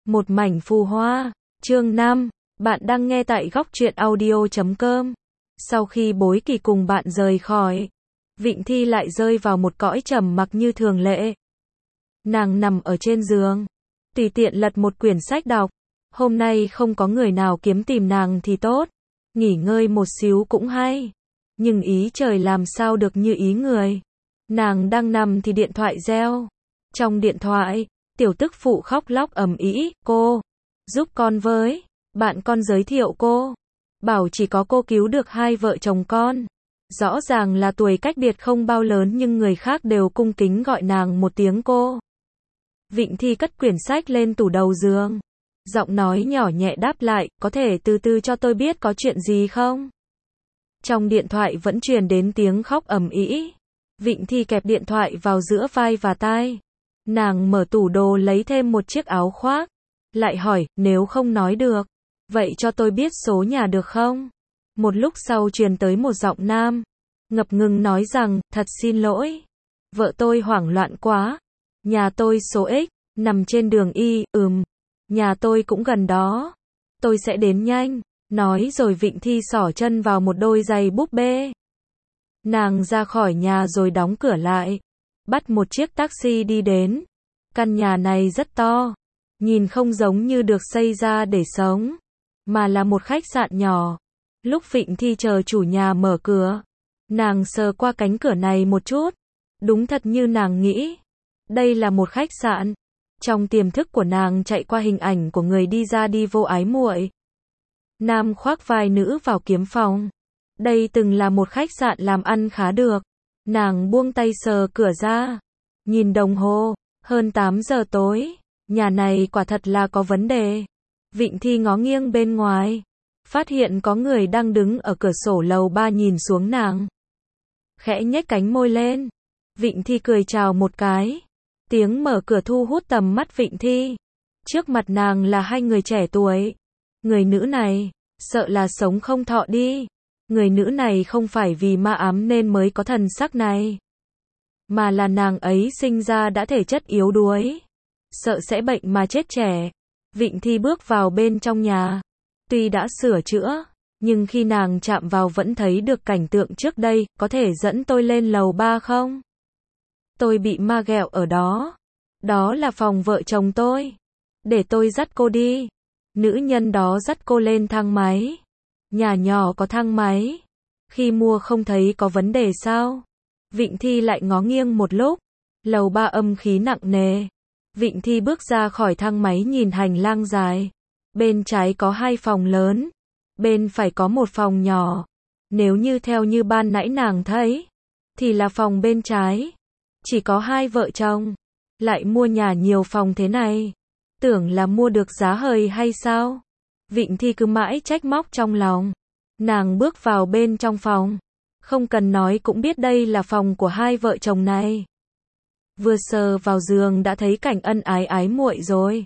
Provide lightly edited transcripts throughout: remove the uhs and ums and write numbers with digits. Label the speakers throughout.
Speaker 1: Một mảnh phù hoa. Chương 5. Bạn đang nghe tại góc truyện audio.com. Sau khi Bối Kỳ cùng bạn rời khỏi, Vịnh Thi lại rơi vào một cõi trầm mặc như thường lệ. Nàng nằm ở trên giường, tùy tiện lật một quyển sách đọc. Hôm nay không có người nào kiếm tìm nàng thì tốt, nghỉ ngơi một xíu cũng hay. Nhưng ý trời làm sao được như ý người. Nàng đang nằm thì điện thoại reo. Trong điện thoại, tiểu tức phụ khóc lóc ầm ĩ, cô, giúp con với, bạn con giới thiệu cô, bảo chỉ có cô cứu được hai vợ chồng con. Rõ ràng là tuổi cách biệt không bao lớn nhưng người khác đều cung kính gọi nàng một tiếng cô. Vịnh Thi cất quyển sách lên tủ đầu giường, giọng nói nhỏ nhẹ đáp lại, có thể từ từ cho tôi biết có chuyện gì không? Trong điện thoại vẫn truyền đến tiếng khóc ầm ĩ. Vịnh Thi kẹp điện thoại vào giữa vai và tai. Nàng mở tủ đồ lấy thêm một chiếc áo khoác. Lại hỏi, nếu không nói được, vậy cho tôi biết số nhà được không? Một lúc sau truyền tới một giọng nam, ngập ngừng nói rằng, thật xin lỗi. Vợ tôi hoảng loạn quá. Nhà tôi số X, nằm trên đường Y, nhà tôi cũng gần đó. Tôi sẽ đến nhanh. Nói rồi Vịnh Thi xỏ chân vào một đôi giày búp bê. Nàng ra khỏi nhà rồi đóng cửa lại. Bắt một chiếc taxi đi đến. Căn nhà này rất to. Nhìn không giống như được xây ra để sống, mà là một khách sạn nhỏ. Lúc Vịnh Thi chờ chủ nhà mở cửa, nàng sờ qua cánh cửa này một chút. Đúng thật như nàng nghĩ. Đây là một khách sạn. Trong tiềm thức của nàng chạy qua hình ảnh của người đi ra đi vô ái muội. Nam khoác vai nữ vào kiếm phòng. Đây từng là một khách sạn làm ăn khá được. Nàng buông tay sờ cửa ra. Nhìn đồng hồ, hơn 8 giờ tối. Nhà này quả thật là có vấn đề. Vịnh Thi ngó nghiêng bên ngoài. Phát hiện có người đang đứng ở cửa sổ lầu 3 nhìn xuống nàng. Khẽ nhếch cánh môi lên. Vịnh Thi cười chào một cái. Tiếng mở cửa thu hút tầm mắt Vịnh Thi. Trước mặt nàng là hai người trẻ tuổi. Người nữ này, sợ là sống không thọ đi. Người nữ này không phải vì ma ám nên mới có thần sắc này, mà là nàng ấy sinh ra đã thể chất yếu đuối, sợ sẽ bệnh mà chết trẻ. Vịnh Thi bước vào bên trong nhà. Tuy đã sửa chữa, nhưng khi nàng chạm vào vẫn thấy được cảnh tượng trước đây. Có thể dẫn tôi lên lầu 3 không? Tôi bị ma ghẹo ở đó. Đó là phòng vợ chồng tôi. Để tôi dắt cô đi. Nữ nhân đó dắt cô lên thang máy. Nhà nhỏ có thang máy. Khi mua không thấy có vấn đề sao? Vịnh Thi lại ngó nghiêng một lúc. Lầu 3 âm khí nặng nề. Vịnh Thi bước ra khỏi thang máy nhìn hành lang dài. Bên trái có 2 phòng lớn. Bên phải có một phòng nhỏ. Nếu như theo như ban nãy nàng thấy, thì là phòng bên trái. Chỉ có 2 vợ chồng. Lại mua nhà nhiều phòng thế này. Tưởng là mua được giá hời hay sao? Vịnh Thi cứ mãi trách móc trong lòng. Nàng bước vào bên trong phòng. Không cần nói cũng biết đây là phòng của 2 vợ chồng này. Vừa sờ vào giường đã thấy cảnh ân ái ái muội rồi.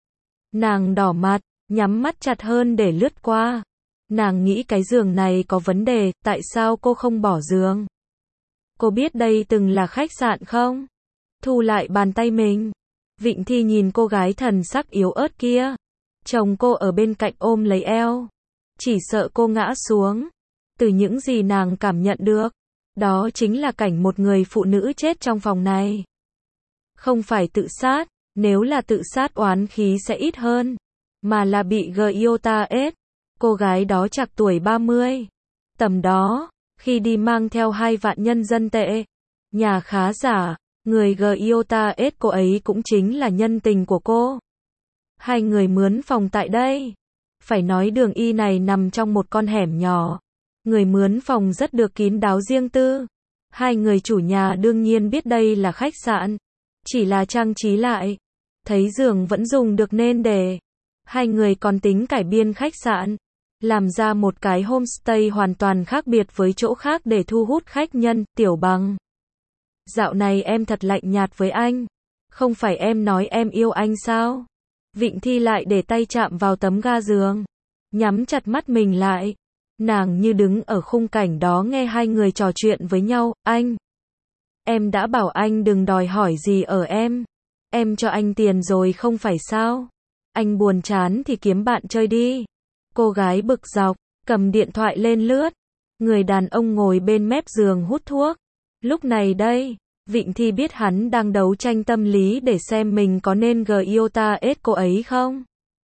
Speaker 1: Nàng đỏ mặt, nhắm mắt chặt hơn để lướt qua. Nàng nghĩ cái giường này có vấn đề, tại sao cô không bỏ giường? Cô biết đây từng là khách sạn không? Thu lại bàn tay mình. Vịnh Thi nhìn cô gái thần sắc yếu ớt kia. Chồng cô ở bên cạnh ôm lấy eo. Chỉ sợ cô ngã xuống. Từ những gì nàng cảm nhận được, đó chính là cảnh một người phụ nữ chết trong phòng này. Không phải tự sát, nếu là tự sát oán khí sẽ ít hơn, mà là bị Giota ết. Cô gái đó chạc tuổi 30. Tầm đó, khi đi mang theo 2 vạn nhân dân tệ. Nhà khá giả, người Giota ết cô ấy cũng chính là nhân tình của cô. 2 người mướn phòng tại đây. Phải nói đường Y này nằm trong một con hẻm nhỏ. Người mướn phòng rất được kín đáo riêng tư. 2 người chủ nhà đương nhiên biết đây là khách sạn. Chỉ là trang trí lại. Thấy giường vẫn dùng được nên để 2 người còn tính cải biên khách sạn. Làm ra một cái homestay hoàn toàn khác biệt với chỗ khác để thu hút khách nhân. Tiểu Bằng, dạo này em thật lạnh nhạt với anh. Không phải em nói em yêu anh sao? Vịnh Thi lại để tay chạm vào tấm ga giường. Nhắm chặt mắt mình lại. Nàng như đứng ở khung cảnh đó nghe 2 người trò chuyện với nhau. Anh, em đã bảo anh đừng đòi hỏi gì ở em. Em cho anh tiền rồi không phải sao? Anh buồn chán thì kiếm bạn chơi đi. Cô gái bực dọc, cầm điện thoại lên lướt. Người đàn ông ngồi bên mép giường hút thuốc. Lúc này đây, Vịnh Thi biết hắn đang đấu tranh tâm lý để xem mình có nên iota cô ấy không.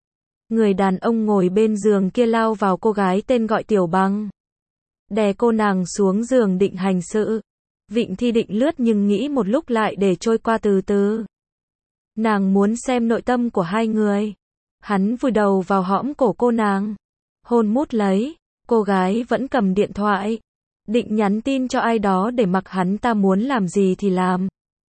Speaker 1: Người đàn ông ngồi bên giường kia lao vào cô gái tên gọi Tiểu Bằng. Đè cô nàng xuống giường định hành sự. Vịnh Thi định lướt nhưng nghĩ một lúc lại để trôi qua từ từ. Nàng muốn xem nội tâm của hai người. Hắn vùi đầu vào hõm cổ cô nàng. Hôn mút lấy. Cô gái vẫn cầm điện thoại. Định nhắn tin cho ai đó để mặc hắn ta muốn làm gì thì làm.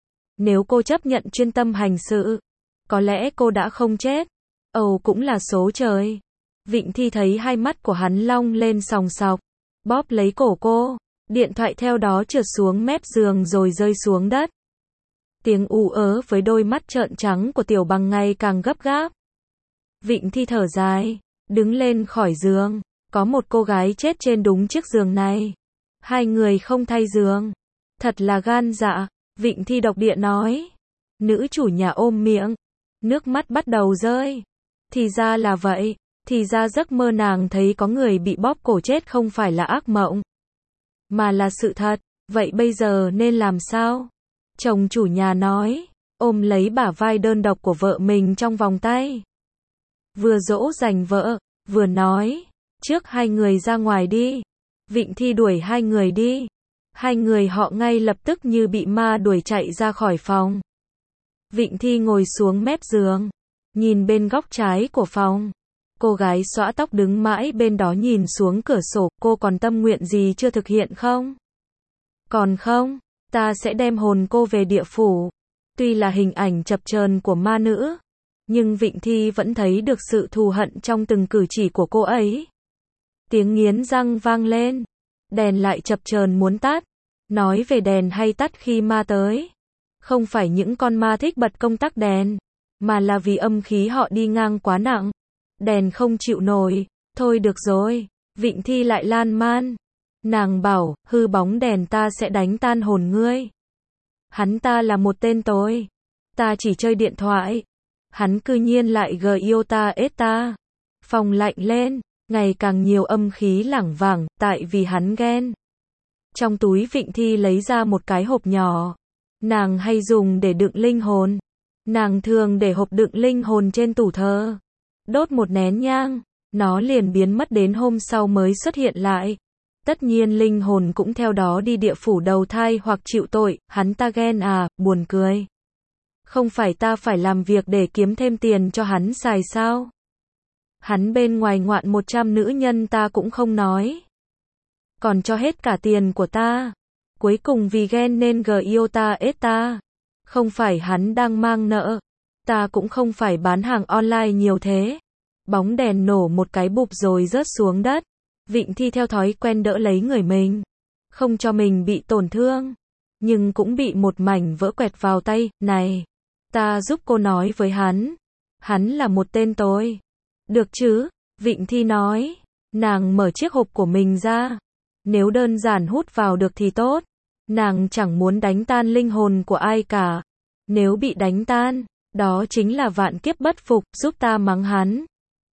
Speaker 1: Nếu cô chấp nhận chuyên tâm hành sự, có lẽ cô đã không chết. Cũng là số trời. Vịnh Thi thấy hai mắt của hắn long lên sòng sọc. Bóp lấy cổ cô. Điện thoại theo đó trượt xuống mép giường rồi rơi xuống đất. Tiếng ù ớ với đôi mắt trợn trắng của Tiểu Bằng ngày càng gấp gáp. Vịnh Thi thở dài, đứng lên khỏi giường. Có một cô gái chết trên đúng chiếc giường này. Hai người không thay giường. Thật là gan dạ. Vịnh Thi độc địa nói. Nữ chủ nhà ôm miệng. Nước mắt bắt đầu rơi. Thì ra là vậy. Thì ra giấc mơ nàng thấy có người bị bóp cổ chết không phải là ác mộng, mà là sự thật. Vậy bây giờ nên làm sao? Chồng chủ nhà nói, ôm lấy bả vai đơn độc của vợ mình trong vòng tay. Vừa dỗ dành vợ, vừa nói, trước hai người ra ngoài đi. Vịnh Thi đuổi hai người đi. Hai người họ ngay lập tức như bị ma đuổi chạy ra khỏi phòng. Vịnh Thi ngồi xuống mép giường, nhìn bên góc trái của phòng. Cô gái xõa tóc đứng mãi bên đó nhìn xuống cửa sổ. Cô còn tâm nguyện gì chưa thực hiện không? Còn không, ta sẽ đem hồn cô về địa phủ. Tuy là hình ảnh chập chờn của ma nữ, nhưng Vịnh Thi vẫn thấy được sự thù hận trong từng cử chỉ của cô ấy. Tiếng nghiến răng vang lên. Đèn lại chập chờn muốn tắt. Nói về đèn hay tắt khi ma tới. Không phải những con ma thích bật công tắc đèn, mà là vì âm khí họ đi ngang quá nặng. Đèn không chịu nổi. Thôi được rồi. Vịnh Thi lại lan man. Nàng bảo, hư bóng đèn ta sẽ đánh tan hồn ngươi. Hắn ta là một tên tồi. Ta chỉ chơi điện thoại. Hắn cư nhiên lại iota ta. Phòng lạnh lên. Ngày càng nhiều âm khí lảng vảng, tại vì hắn ghen. Trong túi Vịnh Thi lấy ra một cái hộp nhỏ. Nàng hay dùng để đựng linh hồn. Nàng thường để hộp đựng linh hồn trên tủ thờ. Đốt một nén nhang, nó liền biến mất đến hôm sau mới xuất hiện lại. Tất nhiên linh hồn cũng theo đó đi địa phủ đầu thai hoặc chịu tội. Hắn ta ghen à, buồn cười. Không phải ta phải làm việc để kiếm thêm tiền cho hắn xài sao? Hắn bên ngoài ngoạn 100 nữ nhân ta cũng không nói. Còn cho hết cả tiền của ta. Cuối cùng vì ghen nên iota ta. Không phải hắn đang mang nợ. Ta cũng không phải bán hàng online nhiều thế. Bóng đèn nổ một cái bụp rồi rớt xuống đất. Vịnh Thi theo thói quen đỡ lấy người mình. Không cho mình bị tổn thương. Nhưng cũng bị một mảnh vỡ quẹt vào tay. Này, ta giúp cô nói với hắn. Hắn là một tên tồi. Được chứ? Vịnh Thi nói. Nàng mở chiếc hộp của mình ra. Nếu đơn giản hút vào được thì tốt. Nàng chẳng muốn đánh tan linh hồn của ai cả. Nếu bị đánh tan, đó chính là vạn kiếp bất phục, giúp ta mắng hắn.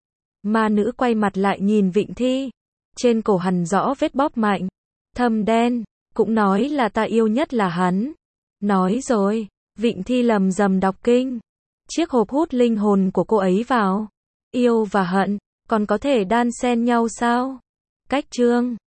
Speaker 1: Ma nữ quay mặt lại nhìn Vịnh Thi. Trên cổ hằn rõ vết bóp mạnh. Thâm đen, cũng nói là ta yêu nhất là hắn. Nói rồi, Vịnh Thi lầm rầm đọc kinh. Chiếc hộp hút linh hồn của cô ấy vào. Yêu và hận, còn có thể đan xen nhau sao? Cách chương